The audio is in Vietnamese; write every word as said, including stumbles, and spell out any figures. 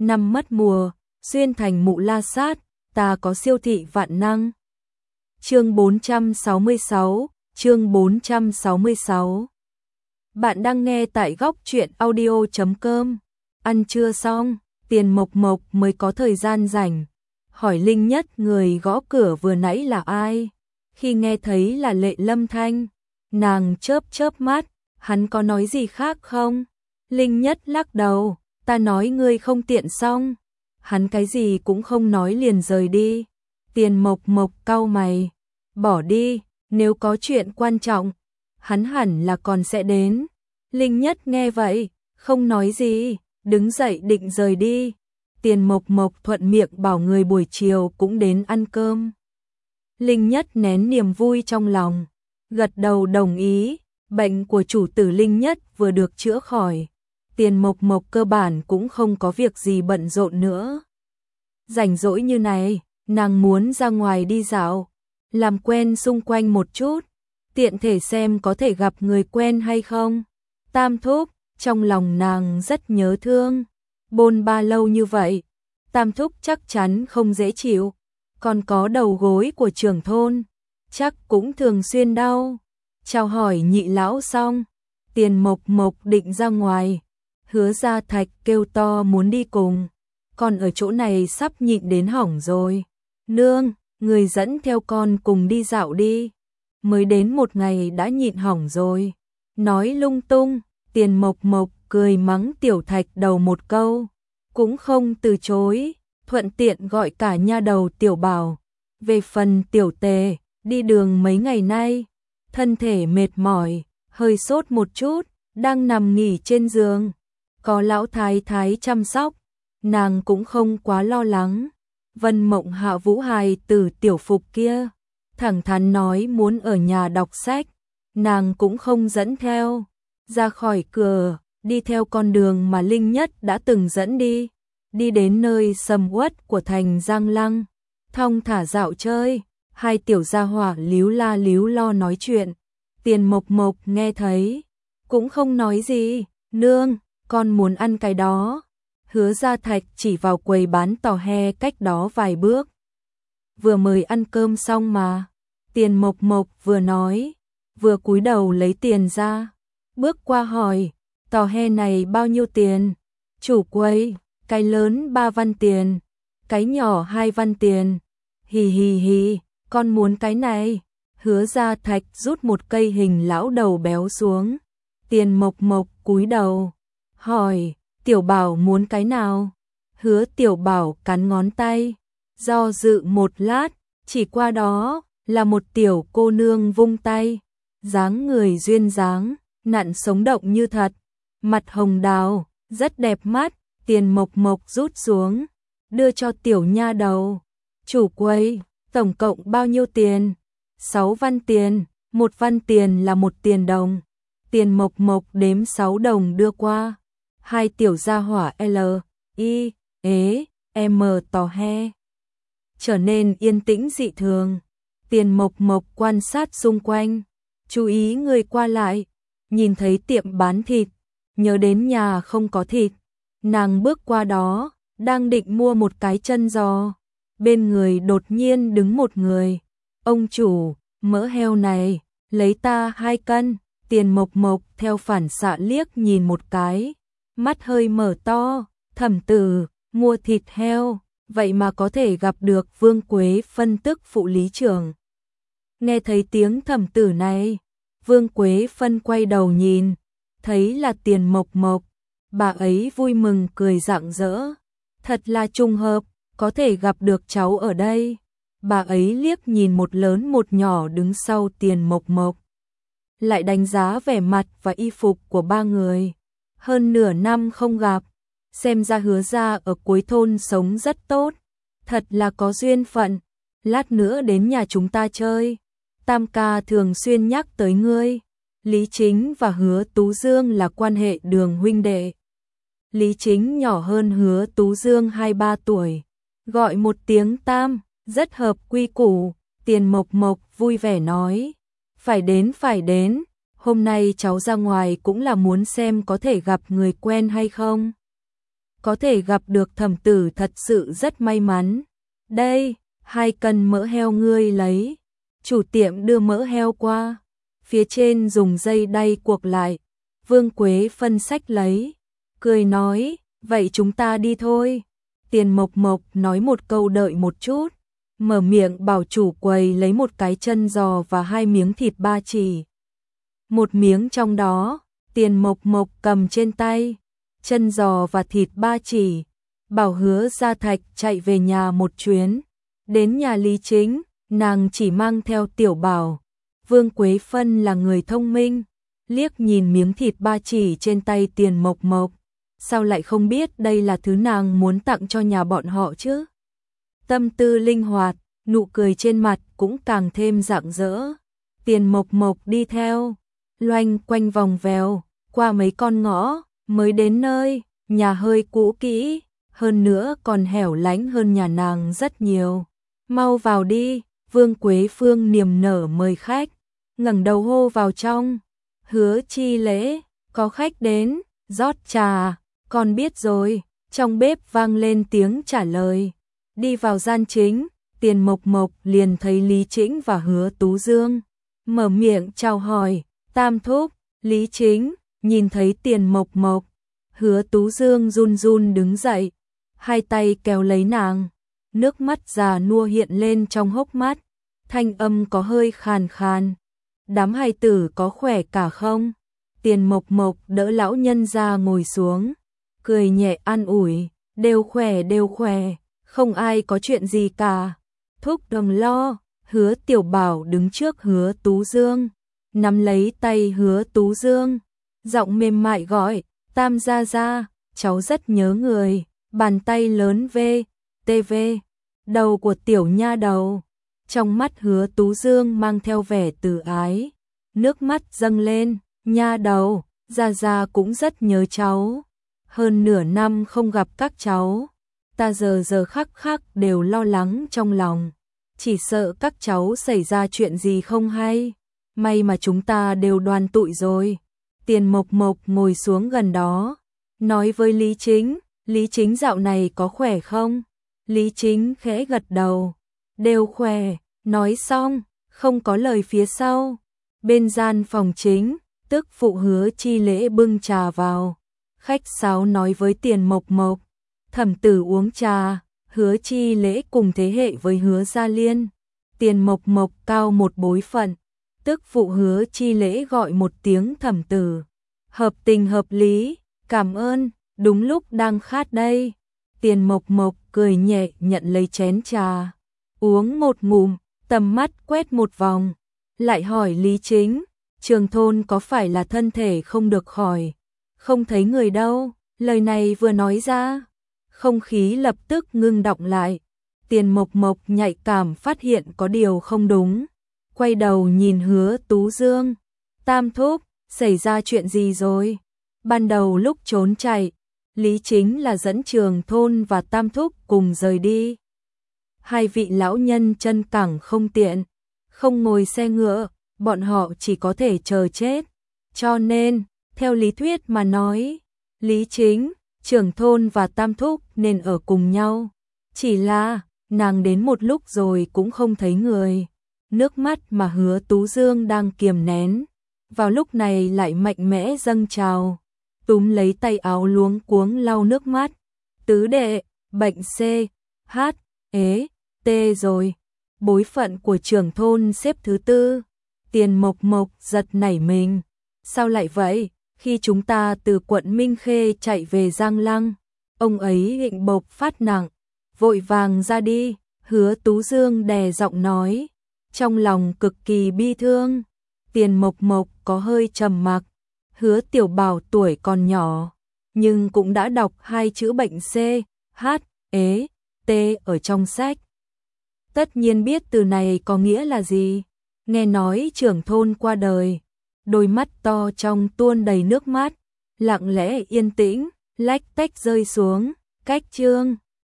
năm mất mùa, xuyên thành mụ la sát, ta có siêu thị vạn năng. Chương bốn trăm sáu mươi sáu, chương bốn trăm sáu mươi sáu. Bạn đang nghe tại góc truyện audio chấm com. Ăn trưa xong, Tiền Mộc Mộc mới có thời gian rảnh, hỏi Linh Nhất người gõ cửa vừa nãy là ai. Khi nghe thấy là Lệ Lâm Thanh, nàng chớp chớp mắt, hắn có nói gì khác không? Linh Nhất lắc đầu, ta nói ngươi không tiện xong. Hắn cái gì cũng không nói liền rời đi. Tiền Mộc Mộc cau mày, bỏ đi, nếu có chuyện quan trọng, hắn hẳn là còn sẽ đến. Linh Nhất nghe vậy, không nói gì, đứng dậy định rời đi. Tiền Mộc Mộc thuận miệng bảo người buổi chiều cũng đến ăn cơm. Linh Nhất nén niềm vui trong lòng, gật đầu đồng ý. Bệnh của chủ tử Linh Nhất vừa được chữa khỏi, Tiền Mộc Mộc cơ bản cũng không có việc gì bận rộn nữa. Rảnh rỗi như này, nàng muốn ra ngoài đi dạo, làm quen xung quanh một chút, tiện thể xem có thể gặp người quen hay không. Tam thúc, trong lòng nàng rất nhớ thương, bôn ba lâu như vậy, Tam thúc chắc chắn không dễ chịu, còn có đầu gối của trưởng thôn, chắc cũng thường xuyên đau. Chào hỏi nhị lão xong, Tiền Mộc Mộc định ra ngoài, Hứa Gia Thạch kêu to muốn đi cùng, con ở chỗ này sắp nhịn đến hỏng rồi. Nương, người dẫn theo con cùng đi dạo đi, mới đến một ngày đã nhịn hỏng rồi. Nói lung tung, Tiền Mộc Mộc cười mắng Tiểu Thạch đầu một câu, cũng không từ chối, thuận tiện gọi cả nha đầu Tiểu Bảo. Về phần Tiểu Tề, đi đường mấy ngày nay, thân thể mệt mỏi, hơi sốt một chút, đang nằm nghỉ trên giường. Có lão thái thái chăm sóc, nàng cũng không quá lo lắng. Vân Mộng Hạ Vũ hài từ tiểu phục kia, thẳng thắn nói muốn ở nhà đọc sách, nàng cũng không dẫn theo. Ra khỏi cửa, đi theo con đường mà Linh Nhất đã từng dẫn đi, đi đến nơi sầm uất của thành Giang Lăng, thong thả dạo chơi. Hai tiểu gia hỏa líu la líu lo nói chuyện, Tiền Mộc Mộc nghe thấy, cũng không nói gì. Nương, con muốn ăn cái đó. Hứa Gia Thạch chỉ vào quầy bán tò he cách đó vài bước. Vừa mới ăn cơm xong mà. Tiền Mộc Mộc vừa nói, vừa cúi đầu lấy tiền ra, bước qua hỏi, tò he này bao nhiêu tiền? Chủ quầy, cái lớn ba văn tiền, cái nhỏ hai văn tiền. Hì hì hì, con muốn cái này. Hứa Gia Thạch rút một cây hình lão đầu béo xuống. Tiền Mộc Mộc cúi đầu, hỏi, Tiểu Bảo muốn cái nào? Hứa Tiểu Bảo cắn ngón tay, do dự một lát, chỉ qua đó là một tiểu cô nương vung tay, dáng người duyên dáng, nặn sống động như thật, mặt hồng đào, rất đẹp mắt. Tiền Mộc Mộc rút xuống, đưa cho tiểu nha đầu. Chủ quầy, tổng cộng bao nhiêu tiền? Sáu văn tiền, một văn tiền là một tiền đồng. Tiền Mộc Mộc đếm sáu đồng đưa qua. Hai tiểu gia hỏa L, I, ế, M tò he. Trở nên yên tĩnh dị thường. Tiền Mộc Mộc quan sát xung quanh, chú ý người qua lại, nhìn thấy tiệm bán thịt, nhớ đến nhà không có thịt. Nàng bước qua đó, đang định mua một cái chân giò. Bên người đột nhiên đứng một người. Ông chủ, mỡ heo này, lấy ta hai cân. Tiền Mộc Mộc theo phản xạ liếc nhìn một cái, mắt hơi mở to. Thẩm tử, mua thịt heo, vậy mà có thể gặp được Vương Quế Phân tức phụ lý trưởng. Nghe thấy tiếng thẩm tử này, Vương Quế Phân quay đầu nhìn, thấy là Tiền Mộc Mộc, bà ấy vui mừng cười rạng rỡ. Thật là trùng hợp, có thể gặp được cháu ở đây. Bà ấy liếc nhìn một lớn một nhỏ đứng sau Tiền Mộc Mộc, lại đánh giá vẻ mặt và y phục của ba người. Hơn nửa năm không gặp, xem ra Hứa gia ở cuối thôn sống rất tốt, thật là có duyên phận. Lát nữa đến nhà chúng ta chơi, Tam ca thường xuyên nhắc tới ngươi. Lý Chính và Hứa Tú Dương là quan hệ đường huynh đệ. Lý Chính nhỏ hơn Hứa Tú Dương hai ba tuổi, gọi một tiếng Tam, rất hợp quy củ. Tiền Mộc Mộc vui vẻ nói, phải đến phải đến, hôm nay cháu ra ngoài cũng là muốn xem có thể gặp người quen hay không. có thể gặp được Thẩm Tử thật sự rất may mắn. Đây, hai cân mỡ heo ngươi lấy. Chủ tiệm đưa mỡ heo qua, phía trên dùng dây đay cuộc lại. Vương Quế phân xách lấy, cười nói, vậy chúng ta đi thôi. Tiền Mộc Mộc nói một câu đợi một chút, mở miệng bảo chủ quầy lấy một cái chân giò và hai miếng thịt ba chỉ. Một miếng trong đó, Tiền Mộc Mộc cầm trên tay, chân giò và thịt ba chỉ, bảo Hứa Gia Thạch chạy về nhà một chuyến. Đến nhà Lý Chính, nàng chỉ mang theo Tiểu Bảo. Vương Quế Phân là người thông minh, liếc nhìn miếng thịt ba chỉ trên tay Tiền Mộc Mộc, sao lại không biết đây là thứ nàng muốn tặng cho nhà bọn họ chứ? Tâm tư linh hoạt, nụ cười trên mặt cũng càng thêm rạng rỡ. Tiền Mộc Mộc đi theo, loanh quanh vòng vèo, qua mấy con ngõ, mới đến nơi, nhà hơi cũ kỹ, hơn nữa còn hẻo lánh hơn nhà nàng rất nhiều. Mau vào đi, Vương Quế Phương niềm nở mời khách, ngẩng đầu hô vào trong. Hứa Chi Lễ, có khách đến, rót trà, con biết rồi. Trong bếp vang lên tiếng trả lời. Đi vào gian chính, Tiền Mộc Mộc liền thấy Lý Chính và Hứa Tú Dương. Mở miệng chào hỏi, tam thúc. Lý Chính, nhìn thấy Tiền Mộc Mộc, Hứa Tú Dương run run đứng dậy, hai tay kéo lấy nàng. Nước mắt già nua hiện lên trong hốc mắt, thanh âm có hơi khàn khàn. Đám hài tử có khỏe cả không? Tiền Mộc Mộc đỡ lão nhân ra ngồi xuống, cười nhẹ an ủi, đều khỏe đều khỏe, không ai có chuyện gì cả. Thúc đừng lo. Hứa Tiểu Bảo đứng trước Hứa Tú Dương, nắm lấy tay Hứa Tú Dương, giọng mềm mại gọi, Tam gia gia, cháu rất nhớ người. Bàn tay lớn vê, tê vê, đầu của tiểu nha đầu. Trong mắt Hứa Tú Dương mang theo vẻ từ ái, nước mắt dâng lên, nha đầu, gia gia cũng rất nhớ cháu. Hơn nửa năm không gặp các cháu, ta giờ giờ khắc khắc đều lo lắng trong lòng, chỉ sợ các cháu xảy ra chuyện gì không hay. May mà chúng ta đều đoàn tụi rồi. Tiền Mộc Mộc ngồi xuống gần đó, nói với Lý Chính, Lý Chính dạo này có khỏe không? Lý Chính khẽ gật đầu, đều khỏe. Nói xong, không có lời phía sau. Bên gian phòng chính, tức phụ Hứa Chi Lễ bưng trà vào, khách sáo nói với Tiền Mộc Mộc, Thẩm Tử uống trà. Hứa Chi Lễ cùng thế hệ với Hứa Gia Liên, Tiền Mộc Mộc cao một bối phận, tức phụ Hứa Chi Lễ gọi một tiếng Thẩm Tử, hợp tình hợp lý, cảm ơn, đúng lúc đang khát đây. Tiền Mộc Mộc cười nhẹ nhận lấy chén trà, uống một ngụm, tầm mắt quét một vòng, lại hỏi Lý Chính, Trường thôn có phải là thân thể không được khỏi, không thấy người đâu. Lời này vừa nói ra, không khí lập tức ngưng đọng lại. Tiền Mộc Mộc nhạy cảm phát hiện có điều không đúng, quay đầu nhìn Hứa Tú Dương, tam thúc, xảy ra chuyện gì rồi? Ban đầu lúc trốn chạy, Lý Chính là dẫn Trường thôn và tam thúc cùng rời đi. Hai vị lão nhân chân cẳng không tiện, không ngồi xe ngựa, bọn họ chỉ có thể chờ chết. Cho nên, theo lý thuyết mà nói, Lý Chính, Trưởng thôn và tam thúc nên ở cùng nhau. Chỉ là, nàng đến một lúc rồi cũng không thấy người. Nước mắt mà Hứa Tú Dương đang kiềm nén, vào lúc này lại mạnh mẽ dâng trào, túm lấy tay áo luống cuống lau nước mắt. Tứ đệ, bệnh C, H, ế, T rồi. Bối phận của trưởng thôn xếp thứ tư. Tiền Mộc Mộc giật nảy mình. Sao lại vậy? Khi chúng ta từ quận Minh Khê chạy về Giang Lăng, ông ấy bệnh bộc phát nặng, vội vàng ra đi. Hứa Tú Dương đè giọng nói, trong lòng cực kỳ bi thương. Tiền Mộc Mộc có hơi trầm mặc. Hứa Tiểu Bảo tuổi còn nhỏ, nhưng cũng đã đọc hai chữ bệnh C, H, ế, T ở trong sách. Tất nhiên biết từ này có nghĩa là gì. Nghe nói trưởng thôn qua đời, đôi mắt to trong tuôn đầy nước mắt, lặng lẽ yên tĩnh, lách tách rơi xuống. Cách chương